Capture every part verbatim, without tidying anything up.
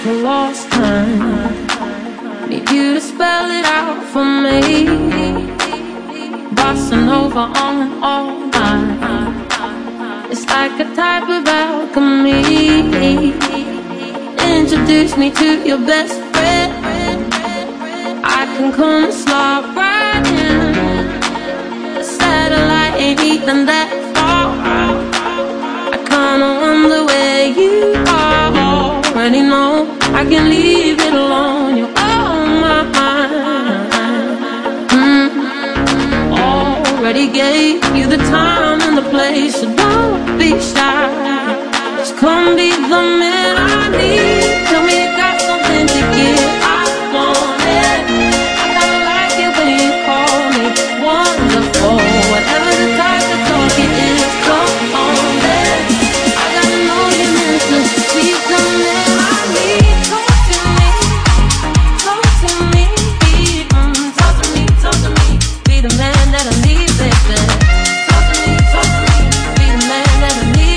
for lost time. Need you to spell it out for me. Bossa Nova on and all night. It's like a type of alchemy. Introduce me to your best friend. I can come and slide right in. The satellite ain't even that far. I kinda wonder where you are. Already know I can leave it alone. You're on my mind. mm. Already gave you the time and the place, so don't be shy. Just come be the man I need. Tell me you got something to give. I want it. I kinda like it when you call me wonderful. Whatever the type of talk it is, come on then. I gotta know you meant to be the man I need. Talk to me, talk to me, mm, talk to me, talk to me. Be the man that I need, baby. Talk to me, talk to me. Be the man that I need.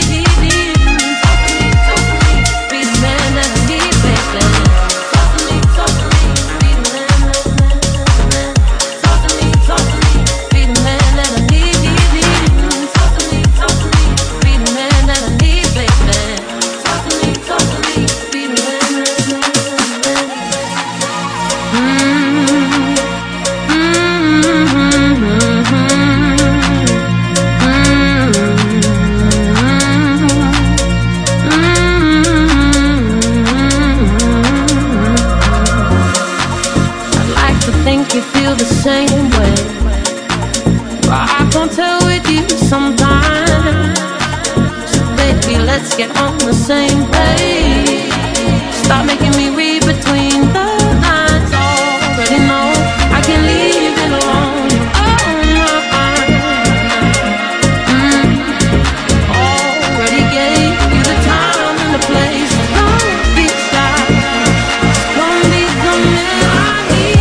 You feel the same way, but I can't tell with you sometimes. So baby, let's get on the same page. Stop making me read between the lines. Already know I can leave it alone. Oh my, mm. Already gave you the time and the place. So don't be shy. Come be the man I need.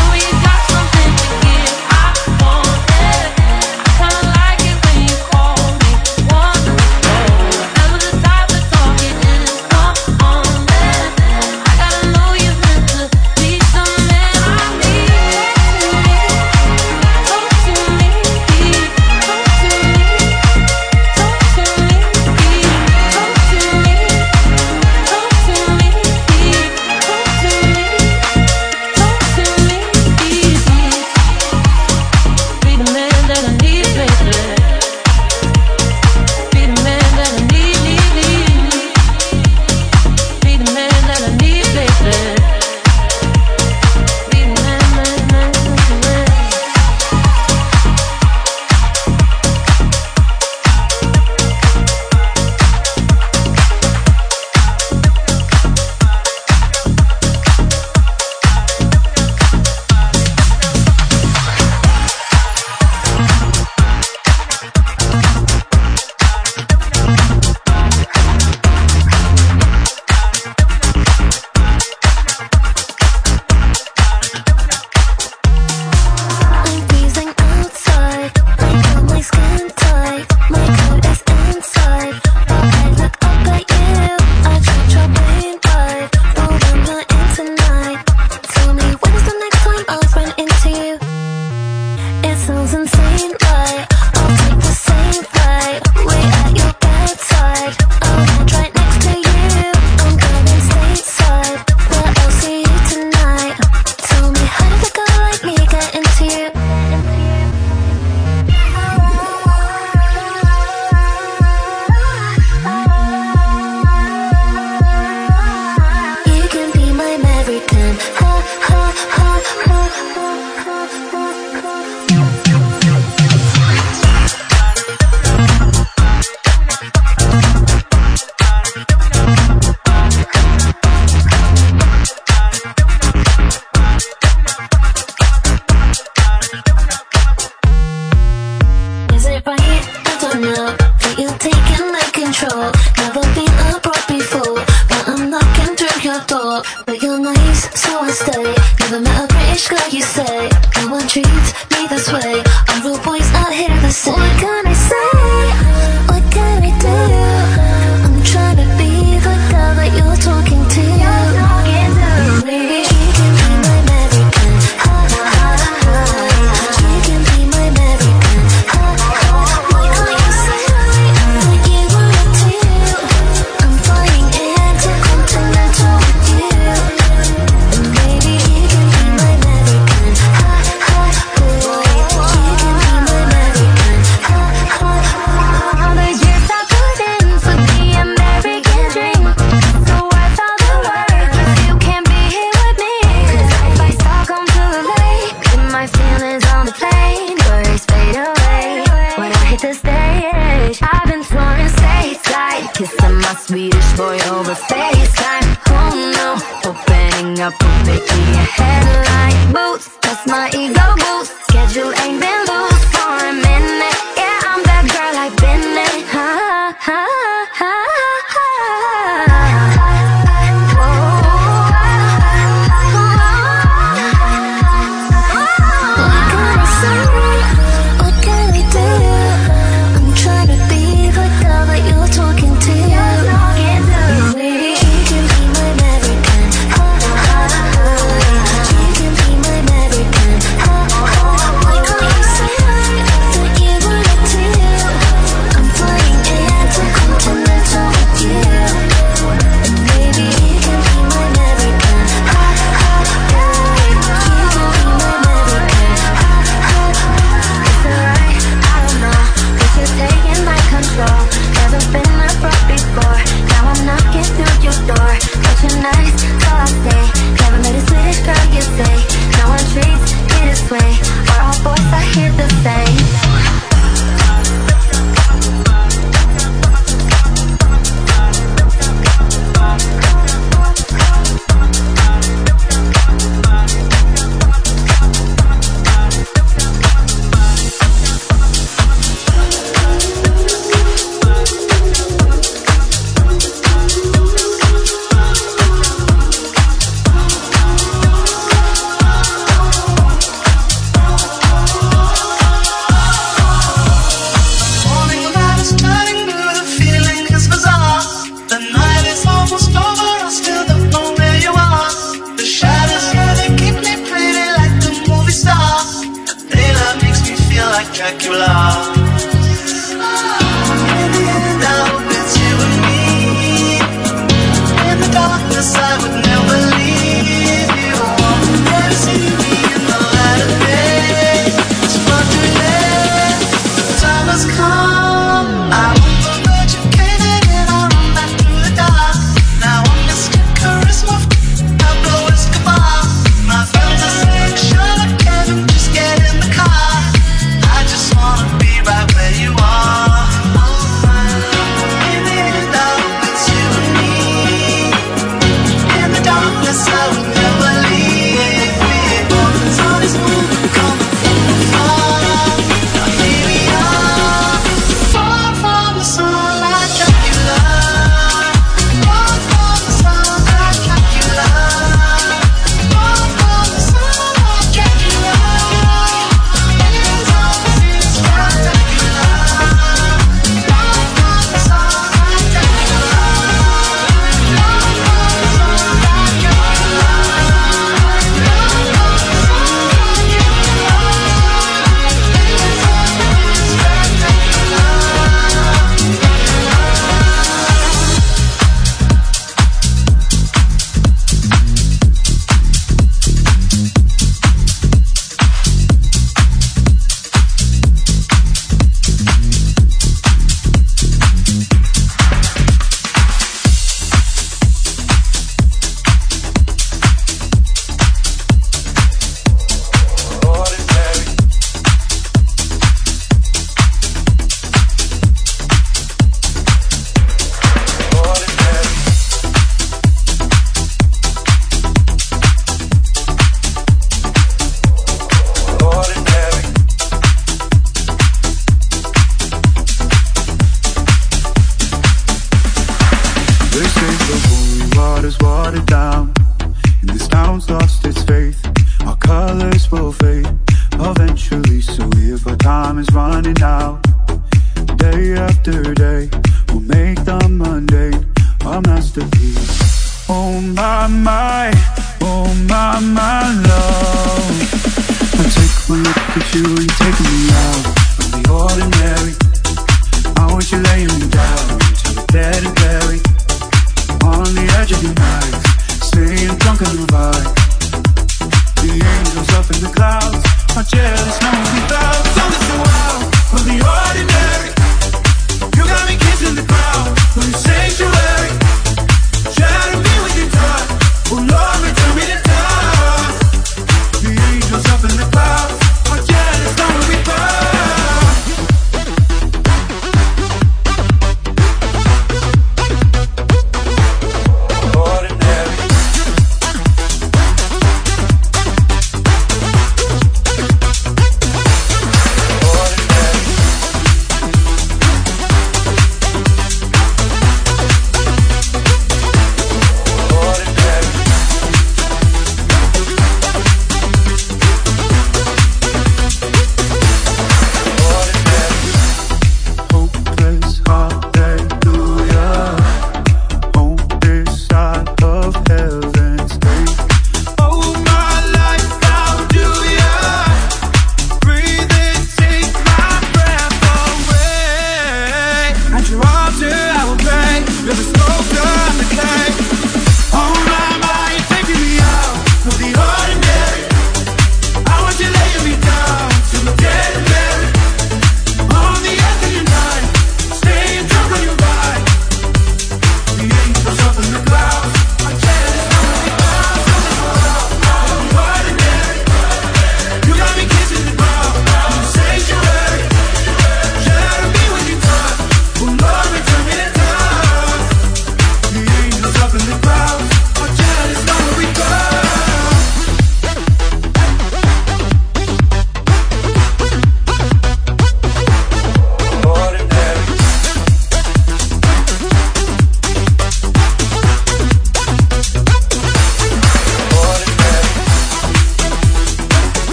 What can I say? What can I do? I'm trying to be the girl that you're talking to.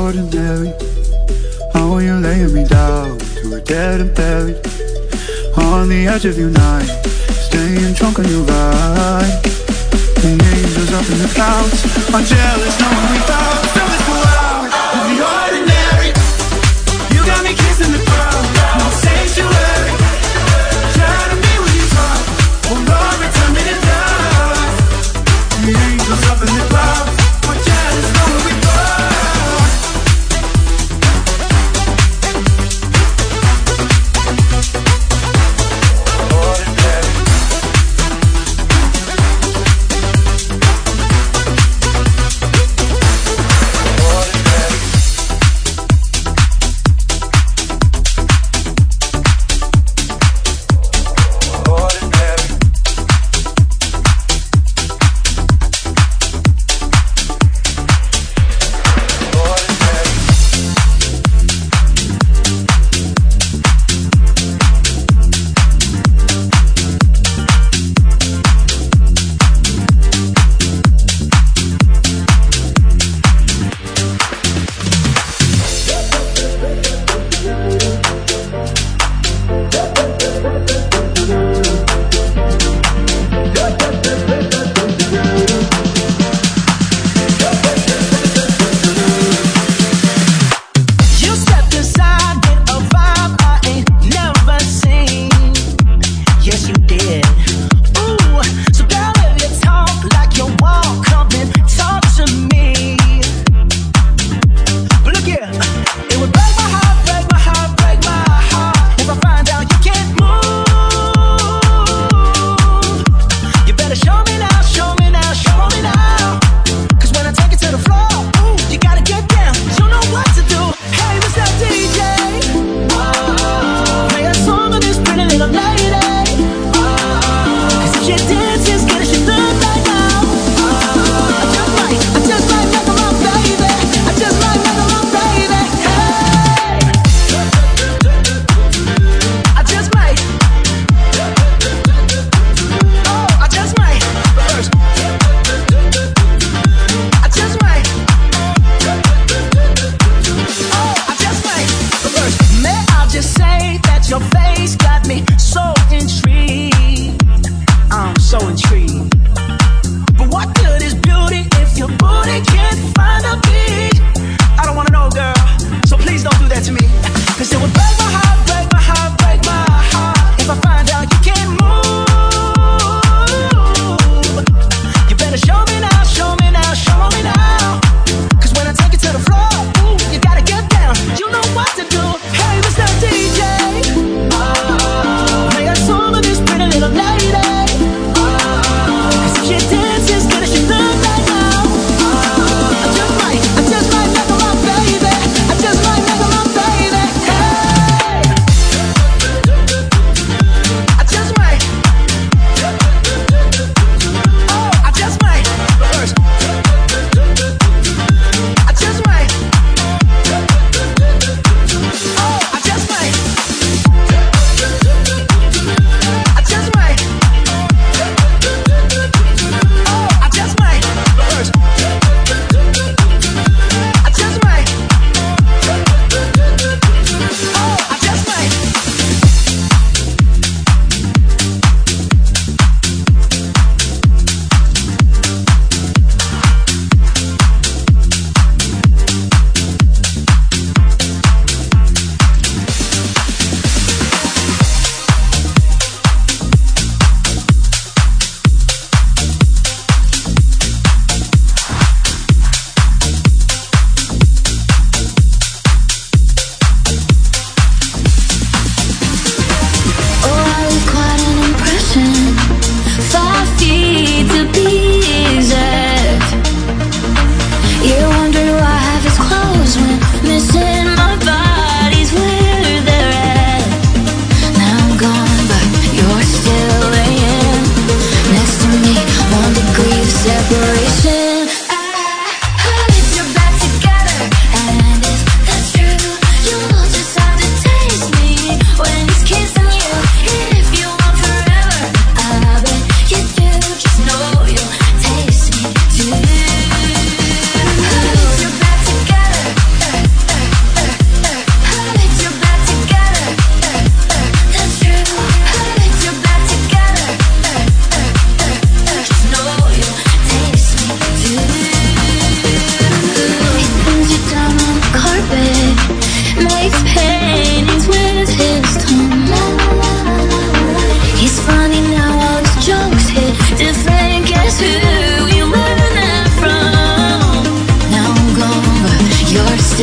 ordinary. How are you laying me down to a dead and buried on the edge of your night, staying drunk on your ride. The angels up in the clouds are jealous knowing we found from this world of the ordinary. You got me kissing the ground, no sanctuary. Try to be what you talk, oh Lord, return me to dust. The angels up in the clouds are jealous knowing we found.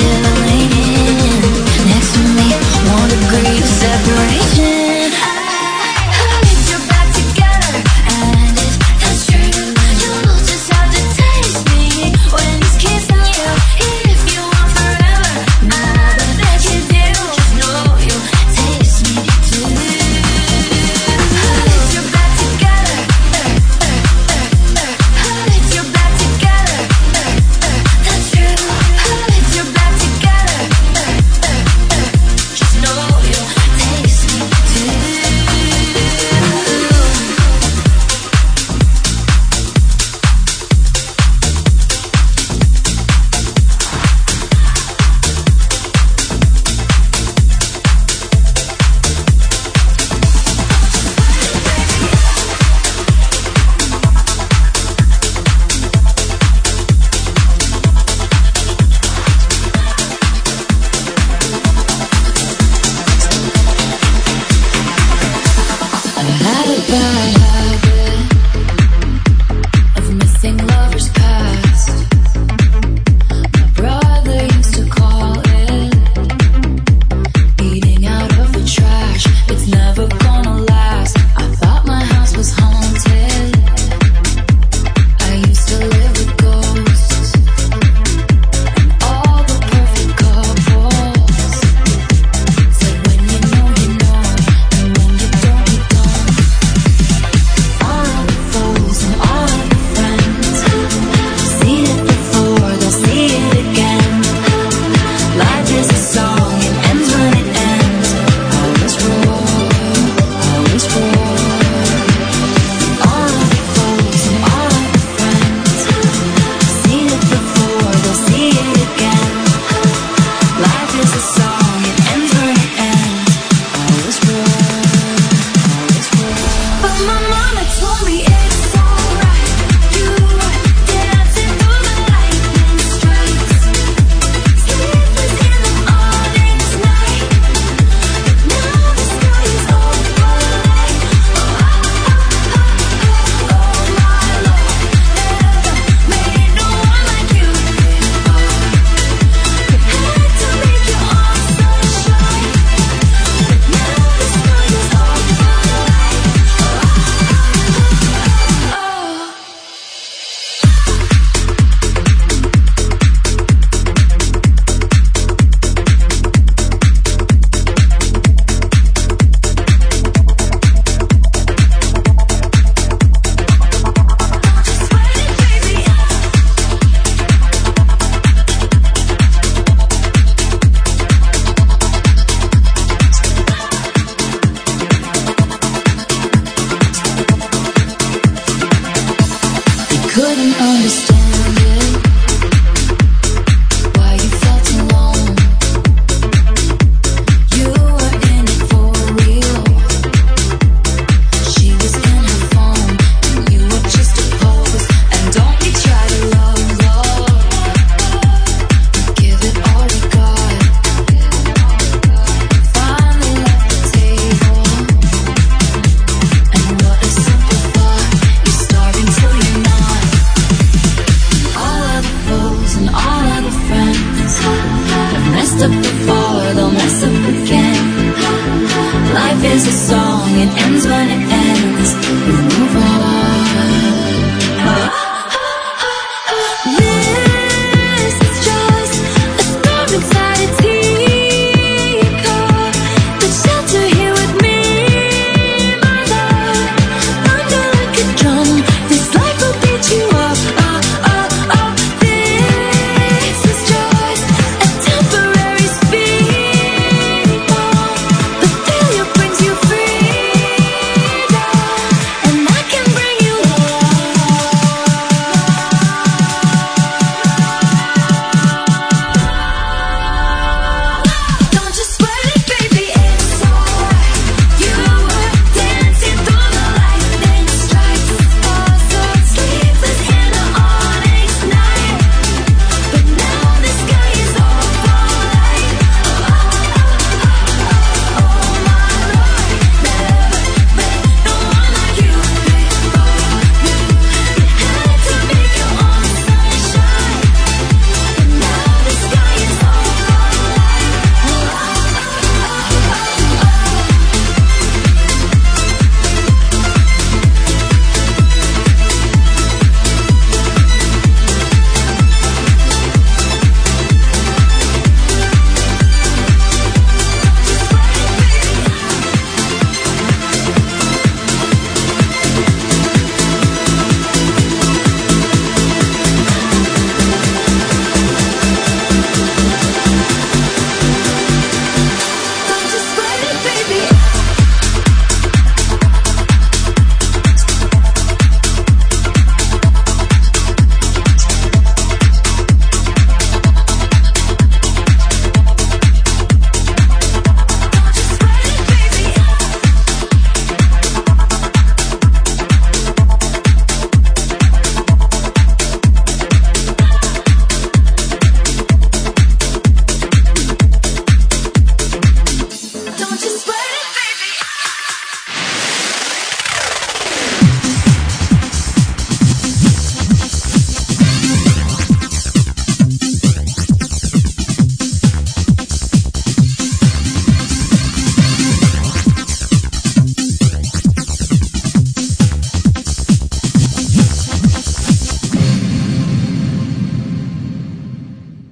Up before